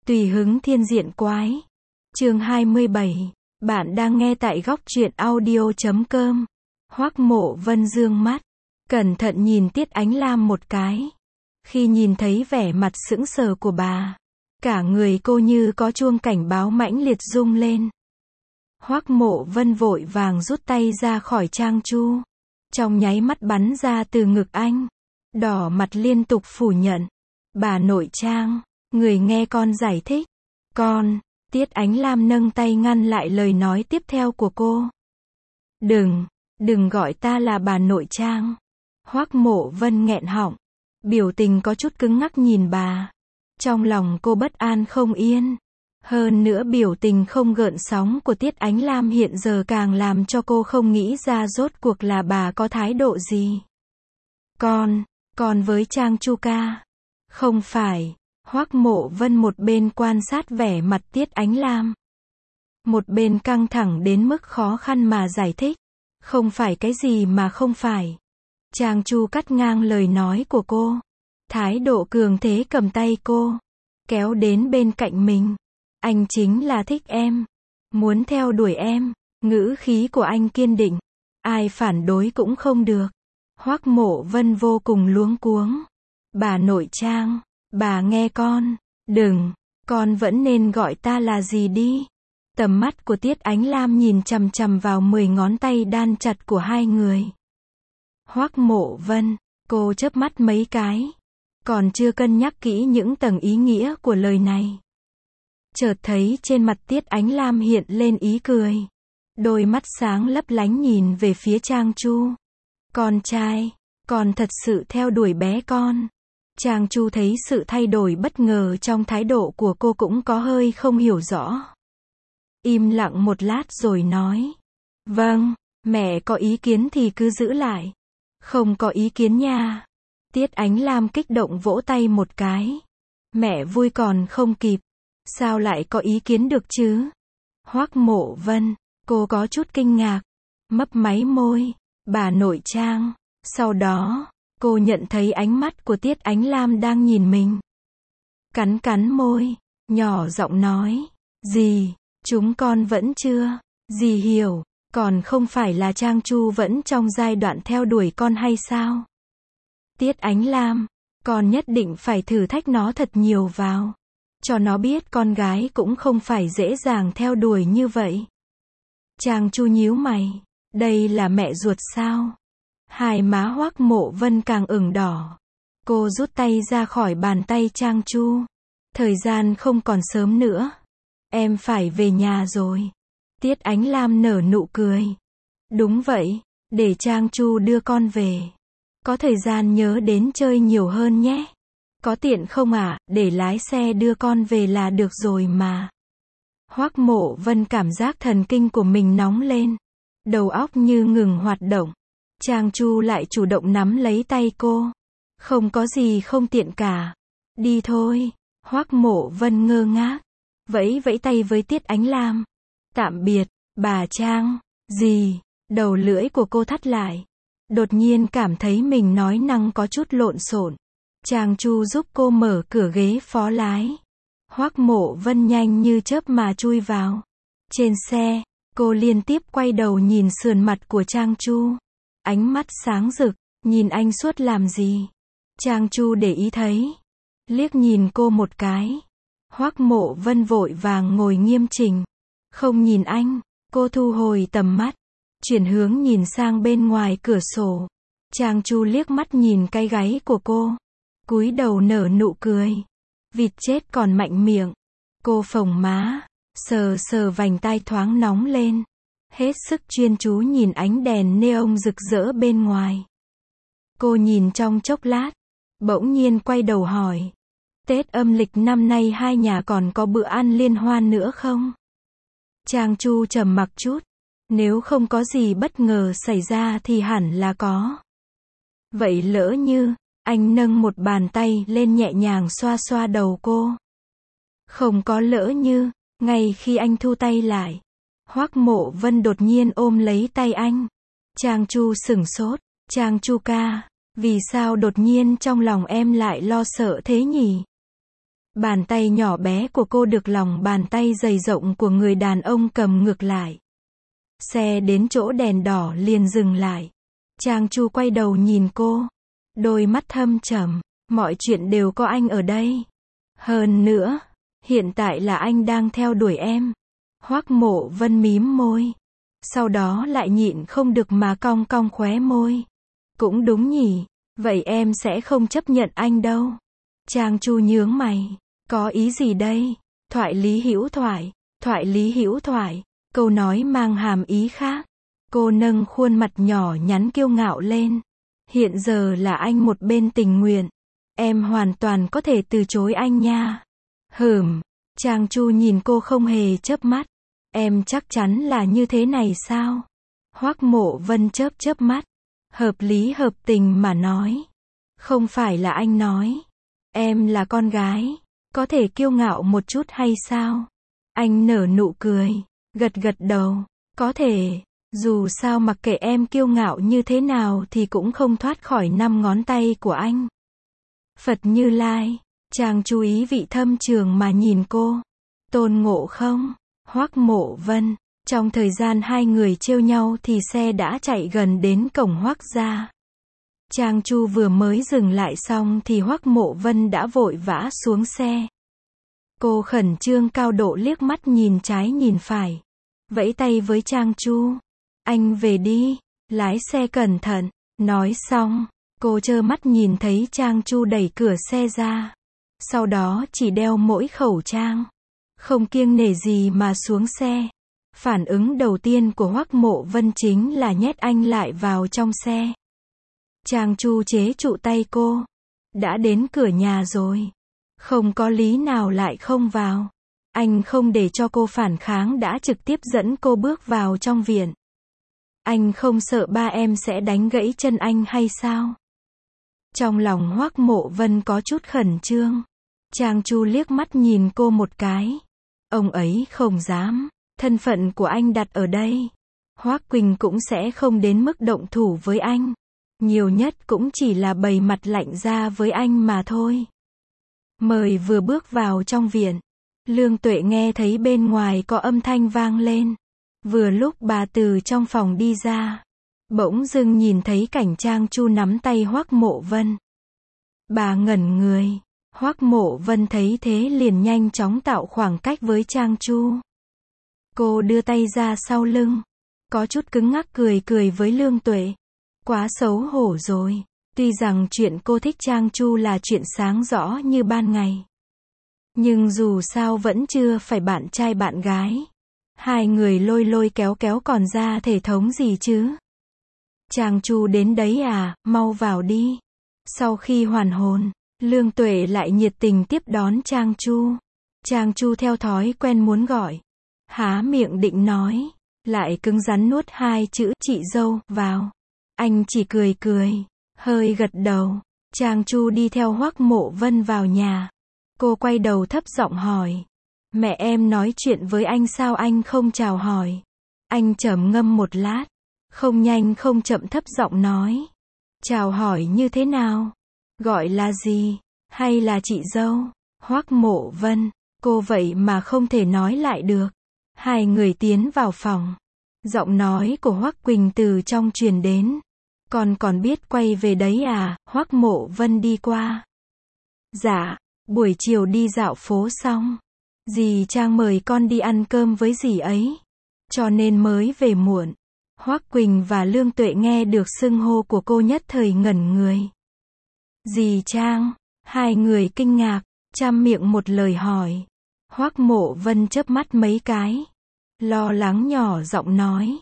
Tùy hứng thiên diện quái. Chương 27. Bạn đang nghe tại góc truyện audio.com. Hoắc Mộ Vân dương mắt, cẩn thận nhìn Tiết Ánh Lam một cái. Khi nhìn thấy vẻ mặt sững sờ của bà, cả người cô như có chuông cảnh báo mãnh liệt rung lên. Hoắc Mộ Vân vội vàng rút tay ra khỏi Trang Chu, trong nháy mắt bắn ra từ ngực anh, đỏ mặt liên tục phủ nhận. Bà nội Trang, người nghe con giải thích. Con, Tiết Ánh Lam nâng tay ngăn lại lời nói tiếp theo của cô. Đừng gọi ta là bà nội Trang. Hoắc Mộ Vân nghẹn họng, biểu tình có chút cứng ngắc nhìn bà. Trong lòng cô bất an không yên. Hơn nữa biểu tình không gợn sóng của Tiết Ánh Lam hiện giờ càng làm cho cô không nghĩ ra rốt cuộc là bà có thái độ gì. Con với Trang Chu ca. Không phải. Hoắc Mộ Vân một bên quan sát vẻ mặt Tiết Ánh Lam, một bên căng thẳng đến mức khó khăn mà giải thích. Không phải cái gì mà không phải. Trang Chu cắt ngang lời nói của cô, thái độ cường thế cầm tay cô, kéo đến bên cạnh mình. Anh chính là thích em, muốn theo đuổi em. Ngữ khí của anh kiên định, ai phản đối cũng không được. Hoắc Mộ Vân vô cùng luống cuống. Bà nội Trang, bà nghe con. Con vẫn nên gọi ta là gì đi. Tầm mắt của Tiết Ánh Lam nhìn chằm chằm vào 10 ngón tay đan chặt của hai người. Hoắc Mộ Vân, cô chớp mắt mấy cái, còn chưa cân nhắc kỹ những tầng ý nghĩa của lời này. Chợt thấy trên mặt Tiết Ánh Lam hiện lên ý cười. Đôi mắt sáng lấp lánh nhìn về phía Trang Chu. Con trai, con thật sự theo đuổi bé con. Trang Chu thấy sự thay đổi bất ngờ trong thái độ của cô cũng có hơi không hiểu rõ. Im lặng một lát rồi nói. Vâng, mẹ có ý kiến thì cứ giữ lại. Không có ý kiến nha. Tiết Ánh Lam kích động vỗ tay một cái. Mẹ vui còn không kịp. Sao lại có ý kiến được chứ? Hoắc Mộ Vân, cô có chút kinh ngạc, mấp máy môi. Bà nội Trang. Sau đó, cô nhận thấy ánh mắt của Tiết Ánh Lam đang nhìn mình. Cắn môi, nhỏ giọng nói. Dì, chúng con vẫn chưa. Dì hiểu, còn không phải là Trang Chu vẫn trong giai đoạn theo đuổi con hay sao? Tiết Ánh Lam, con nhất định phải thử thách nó thật nhiều vào. Cho nó biết con gái cũng không phải dễ dàng theo đuổi như vậy. Trang Chu nhíu mày. Đây là mẹ ruột sao? Hai má Hoắc Mộ Vân càng ửng đỏ. Cô rút tay ra khỏi bàn tay Trang Chu. Thời gian không còn sớm nữa. Em phải về nhà rồi. Tiết Ánh Lam nở nụ cười. Đúng vậy, để Trang Chu đưa con về. Có thời gian nhớ đến chơi nhiều hơn nhé. Có tiện không ạ, để lái xe đưa con về là được rồi mà. Hoắc Mộ Vân cảm giác thần kinh của mình nóng lên. Đầu óc như ngừng hoạt động. Trang Chu lại chủ động nắm lấy tay cô. Không có gì không tiện cả. Đi thôi. Hoắc Mộ Vân ngơ ngác, vẫy vẫy tay với Tiết Ánh Lam. Tạm biệt, bà Trang. Gì? Đầu lưỡi của cô thắt lại. Đột nhiên cảm thấy mình nói năng có chút lộn xộn. Trang Chu giúp cô mở cửa ghế phó lái. Hoắc Mộ Vân nhanh như chớp mà chui vào. Trên xe, cô liên tiếp quay đầu nhìn sườn mặt của Trang Chu. Ánh mắt sáng rực, nhìn anh suốt làm gì? Trang Chu để ý thấy, liếc nhìn cô một cái. Hoắc Mộ Vân vội vàng ngồi nghiêm chỉnh, không nhìn anh. Cô thu hồi tầm mắt, chuyển hướng nhìn sang bên ngoài cửa sổ. Trang Chu liếc mắt nhìn cái gáy của cô, cúi đầu nở nụ cười. Vịt chết còn mạnh miệng. Cô phồng má, sờ vành tai thoáng nóng lên, hết sức chuyên chú nhìn ánh đèn neon rực rỡ bên ngoài. Cô nhìn trong chốc lát, bỗng nhiên quay đầu hỏi. Tết âm lịch năm nay hai nhà còn có bữa ăn liên hoan nữa không? Trang Chu trầm mặc chút. Nếu không có gì bất ngờ xảy ra thì hẳn là có. Vậy lỡ như, anh nâng một bàn tay lên nhẹ nhàng xoa xoa đầu cô. Không có lỡ như, ngay khi anh thu tay lại, Hoắc Mộ Vân đột nhiên ôm lấy tay anh. Trang Chu sửng sốt. Trang Chu ca, vì sao đột nhiên trong lòng em lại lo sợ thế nhỉ? Bàn tay nhỏ bé của cô được lòng bàn tay dày rộng của người đàn ông cầm ngược lại. Xe đến chỗ đèn đỏ liền dừng lại. Trang Chu quay đầu nhìn cô. Đôi mắt thâm trầm. Mọi chuyện đều có anh ở đây. Hơn nữa, hiện tại là anh đang theo đuổi em. Hoắc Mộ Vân mím môi. Sau đó lại nhịn không được mà cong cong khóe môi. Cũng đúng nhỉ, vậy em sẽ không chấp nhận anh đâu. Trang Chu nhướng mày. Có ý gì đây? Thoại lý hữu thoại. Thoại lý hữu thoại. Câu nói mang hàm ý khác. Cô nâng khuôn mặt nhỏ nhắn kiêu ngạo lên. Hiện giờ là anh một bên tình nguyện. Em hoàn toàn có thể từ chối anh nha. Trang Chu nhìn cô không hề chớp mắt. Em chắc chắn là như thế này sao? Hoắc Mộ Vân chớp chớp mắt. Hợp lý hợp tình mà nói. Không phải là anh nói. Em là con gái. Có thể kiêu ngạo một chút hay sao? Anh nở nụ cười. Gật gật đầu. Có thể. Dù sao mặc kệ em kiêu ngạo như thế nào thì cũng không thoát khỏi 5 ngón tay của anh. Phật Như Lai. Chàng chú ý vị thâm trường mà nhìn cô. Tôn Ngộ Không. Hoắc Mộ Vân. Trong thời gian hai người trêu nhau thì xe đã chạy gần đến cổng Hoắc gia. Trang Chu vừa mới dừng lại xong thì Hoắc Mộ Vân đã vội vã xuống xe. Cô khẩn trương cao độ liếc mắt nhìn trái nhìn phải. Vẫy tay với Trang Chu. Anh về đi, lái xe cẩn thận. Nói xong, cô trơ mắt nhìn thấy Trang Chu đẩy cửa xe ra. Sau đó chỉ đeo mỗi khẩu trang. Không kiêng nể gì mà xuống xe. Phản ứng đầu tiên của Hoắc Mộ Vân chính là nhét anh lại vào trong xe. Trang Chu chế trụ tay cô. Đã đến cửa nhà rồi. Không có lý nào lại không vào. Anh không để cho cô phản kháng đã trực tiếp dẫn cô bước vào trong viện. Anh không sợ ba em sẽ đánh gãy chân anh hay sao? Trong lòng Hoắc Mộ Vân có chút khẩn trương. Trang Chu liếc mắt nhìn cô một cái. Ông ấy không dám. Thân phận của anh đặt ở đây. Hoắc Quỳnh cũng sẽ không đến mức động thủ với anh. Nhiều nhất cũng chỉ là bày mặt lạnh ra với anh mà thôi. Mời vừa bước vào trong viện. Lương Tuệ nghe thấy bên ngoài có âm thanh vang lên. Vừa lúc bà từ trong phòng đi ra. Bỗng dưng nhìn thấy cảnh Trang Chu nắm tay Hoắc Mộ Vân. Bà ngẩn người. Hoắc Mộ Vân thấy thế liền nhanh chóng tạo khoảng cách với Trang Chu. Cô đưa tay ra sau lưng. Có chút cứng ngắc cười cười với Lương Tuệ. Quá xấu hổ rồi. Tuy rằng chuyện cô thích Trang Chu là chuyện sáng rõ như ban ngày. Nhưng dù sao vẫn chưa phải bạn trai bạn gái. Hai người lôi lôi kéo kéo còn ra thể thống gì chứ? Trang Chu đến đấy à, mau vào đi. Sau khi hoàn hồn, Lương Tuệ lại nhiệt tình tiếp đón Trang Chu. Trang Chu theo thói quen muốn gọi. Há miệng định nói. Lại cứng rắn nuốt hai chữ chị dâu vào. Anh chỉ cười cười. Hơi gật đầu. Trang Chu đi theo Hoắc Mộ Vân vào nhà. Cô quay đầu thấp giọng hỏi. Mẹ em nói chuyện với anh sao anh không chào hỏi? Anh trầm ngâm một lát. Không nhanh không chậm thấp giọng nói. Chào hỏi như thế nào? Gọi là gì? Hay là chị dâu? Hoắc Mộ Vân. Cô vậy mà không thể nói lại được. Hai người tiến vào phòng. Giọng nói của Hoắc Quỳnh từ trong truyền đến. Con còn biết quay về đấy à? Hoắc Mộ Vân đi qua. Dạ, buổi chiều đi dạo phố xong. Dì Trang mời con đi ăn cơm với dì ấy. Cho nên mới về muộn. Hoắc Quỳnh và Lương Tuệ nghe được xưng hô của cô nhất thời ngẩn người. Dì Trang, hai người kinh ngạc, chăm miệng một lời hỏi. Hoắc Mộ Vân chớp mắt mấy cái. Lo lắng nhỏ giọng nói.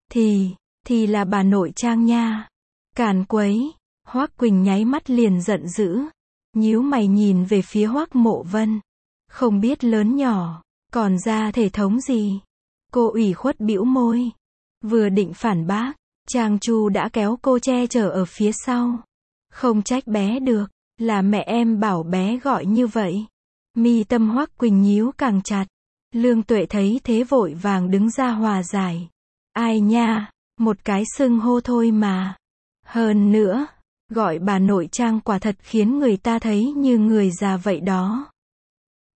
Thì là bà nội Trang nha. Càn quấy. Hoắc Quỳnh nháy mắt liền giận dữ. Nhíu mày nhìn về phía Hoắc Mộ Vân. Không biết lớn nhỏ, còn ra thể thống gì. Cô ủy khuất bĩu môi. Vừa định phản bác, Trang Chu đã kéo cô che chở ở phía sau. Không trách bé được, là mẹ em bảo bé gọi như vậy. Mi tâm Hoắc Quỳnh nhíu càng chặt. Lương Tuệ thấy thế vội vàng đứng ra hòa giải. Ai nha, một cái xưng hô thôi mà. Hơn nữa, gọi bà nội Trang quả thật khiến người ta thấy như người già vậy đó.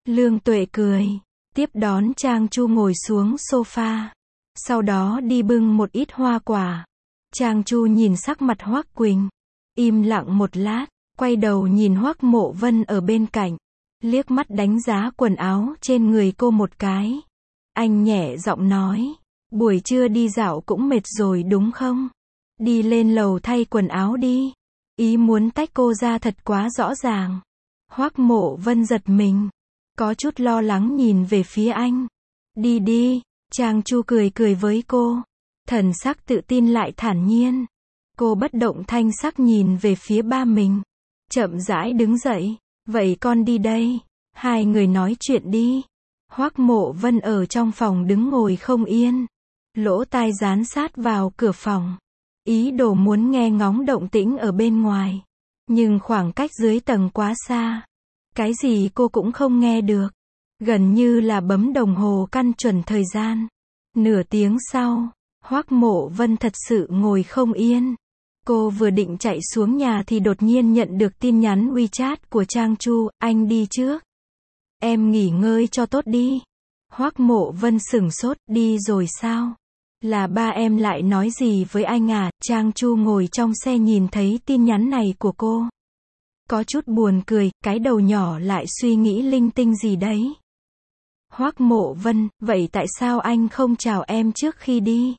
Lương Tuệ cười, tiếp đón Trang Chu ngồi xuống sofa. Sau đó đi bưng một ít hoa quả. Trang Chu nhìn sắc mặt Hoắc Quỳnh, im lặng một lát, quay đầu nhìn Hoắc Mộ Vân ở bên cạnh, liếc mắt đánh giá quần áo trên người cô một cái. Anh nhẹ giọng nói, buổi trưa đi dạo cũng mệt rồi đúng không? Đi lên lầu thay quần áo đi. Ý muốn tách cô ra thật quá rõ ràng. Hoắc Mộ Vân giật mình, có chút lo lắng nhìn về phía anh. Đi đi, Trang Chu cười cười với cô, thần sắc tự tin lại thản nhiên. Cô bất động thanh sắc nhìn về phía ba mình, chậm rãi đứng dậy, vậy con đi đây, hai người nói chuyện đi. Hoắc Mộ Vân ở trong phòng đứng ngồi không yên, lỗ tai dán sát vào cửa phòng, ý đồ muốn nghe ngóng động tĩnh ở bên ngoài, nhưng khoảng cách dưới tầng quá xa, cái gì cô cũng không nghe được, gần như là bấm đồng hồ căn chuẩn thời gian. Nửa tiếng sau, Hoắc Mộ Vân thật sự ngồi không yên. Cô vừa định chạy xuống nhà thì đột nhiên nhận được tin nhắn WeChat của Trang Chu, anh đi trước. Em nghỉ ngơi cho tốt đi. Hoắc Mộ Vân sửng sốt, đi rồi sao? Là ba em lại nói gì với anh à? Trang Chu ngồi trong xe nhìn thấy tin nhắn này của cô, có chút buồn cười, cái đầu nhỏ lại suy nghĩ linh tinh gì đấy. Hoắc Mộ Vân, vậy tại sao anh không chào em trước khi đi?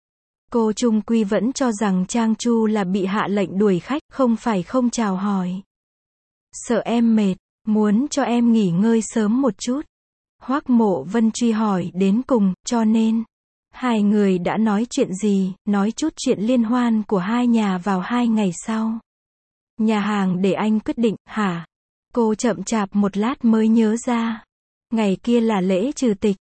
Cô chung quy vẫn cho rằng Trang Chu là bị hạ lệnh đuổi khách, không phải không chào hỏi. Sợ em mệt, muốn cho em nghỉ ngơi sớm một chút. Hoắc Mộ Vân truy hỏi đến cùng, cho nên, hai người đã nói chuyện gì, nói chút chuyện liên hoan của hai nhà vào 2 ngày sau. Nhà hàng để anh quyết định, hả? Cô chậm chạp một lát mới nhớ ra. Ngày kia là lễ trừ tịch.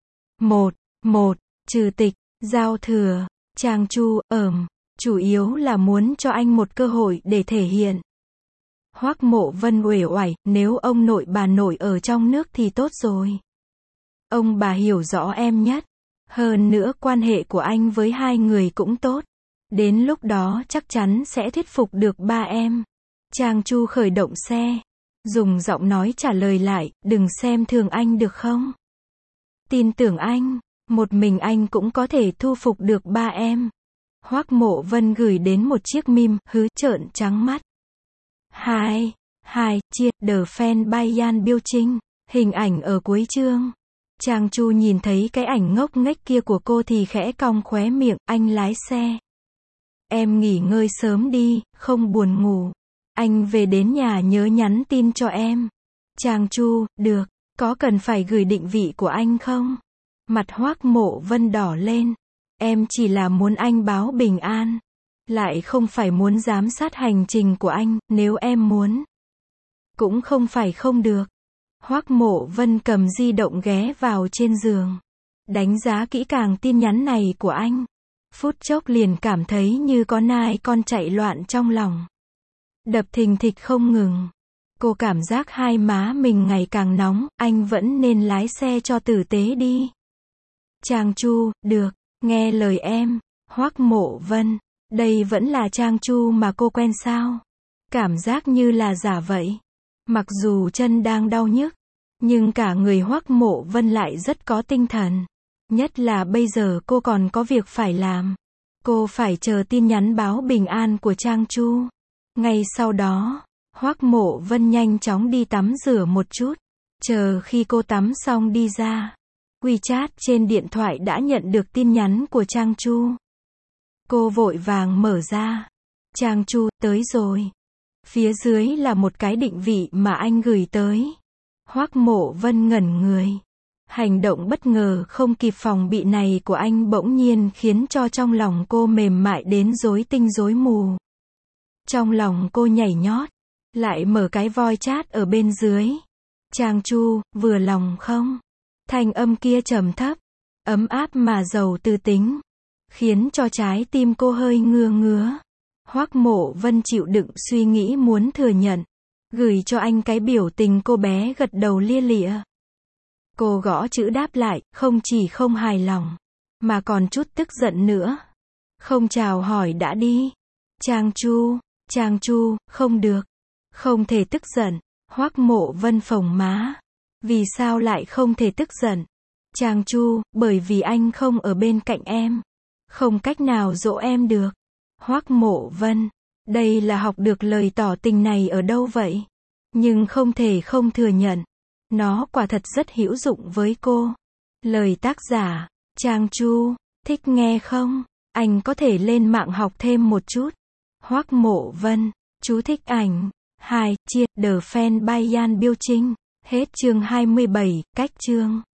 Trừ tịch, giao thừa. Trang Chu, chủ yếu là muốn cho anh một cơ hội để thể hiện. Hoắc Mộ Vân uể oải, nếu ông nội bà nội ở trong nước thì tốt rồi. Ông bà hiểu rõ em nhất. Hơn nữa quan hệ của anh với hai người cũng tốt. Đến lúc đó chắc chắn sẽ thuyết phục được ba em. Trang Chu khởi động xe, dùng giọng nói trả lời lại, đừng xem thường anh được không? Tin tưởng anh, một mình anh cũng có thể thu phục được ba em. Hoắc Mộ Vân gửi đến một chiếc meme, trợn trắng mắt. Chia, the fan by Yan Biêu Trinh. Hình ảnh ở cuối chương. Trang Chu nhìn thấy cái ảnh ngốc nghếch kia của cô thì khẽ cong khóe miệng, anh lái xe. Em nghỉ ngơi sớm đi, không buồn ngủ. Anh về đến nhà nhớ nhắn tin cho em. Trang Chu, được, có cần phải gửi định vị của anh không? Mặt Hoắc Mộ Vân đỏ lên. Em chỉ là muốn anh báo bình an, lại không phải muốn giám sát hành trình của anh, nếu em muốn, cũng không phải không được. Hoắc Mộ Vân cầm di động ghé vào trên giường, đánh giá kỹ càng tin nhắn này của anh. Phút chốc liền cảm thấy như có nai con chạy loạn trong lòng, đập thình thịch không ngừng. Cô cảm giác hai má mình ngày càng nóng, anh vẫn nên lái xe cho tử tế đi. Trang Chu, được, nghe lời em. Hoắc Mộ Vân, đây vẫn là Trang Chu mà cô quen sao? Cảm giác như là giả vậy. Mặc dù chân đang đau nhức, nhưng cả người Hoắc Mộ Vân lại rất có tinh thần. Nhất là bây giờ cô còn có việc phải làm. Cô phải chờ tin nhắn báo bình an của Trang Chu. Ngay sau đó, Hoắc Mộ Vân nhanh chóng đi tắm rửa một chút. Chờ khi cô tắm xong đi ra, WeChat trên điện thoại đã nhận được tin nhắn của Trang Chu. Cô vội vàng mở ra. Trang Chu, tới rồi. Phía dưới là một cái định vị mà anh gửi tới. Hoắc Mộ Vân ngẩn người. Hành động bất ngờ không kịp phòng bị này của anh bỗng nhiên khiến cho trong lòng cô mềm mại đến rối tinh rối mù. Trong lòng cô nhảy nhót, lại mở cái voi chat ở bên dưới. Trang Chu, vừa lòng không? Thanh âm kia trầm thấp, ấm áp mà giàu tư tính, khiến cho trái tim cô hơi ngứa ngứa. Hoắc Mộ Vân chịu đựng suy nghĩ muốn thừa nhận, gửi cho anh cái biểu tình cô bé gật đầu lia lịa. Cô gõ chữ đáp lại, không chỉ không hài lòng, mà còn chút tức giận nữa. Không chào hỏi đã đi. Trang Chu, không được. Không thể tức giận. Hoắc Mộ Vân phồng má. Vì sao lại không thể tức giận? Trang Chu, bởi vì anh không ở bên cạnh em. Không cách nào dỗ em được. Hoắc Mộ Vân, đây là học được lời tỏ tình này ở đâu vậy? Nhưng không thể không thừa nhận. Nó quả thật rất hữu dụng với cô. Lời tác giả, Trang Chu, thích nghe không? Anh có thể lên mạng học thêm một chút. Hoắc Mộ Vân, chú thích ảnh. 2. Chia, The Fan by Yan Biêu Trinh. Hết chương 27, cách chương.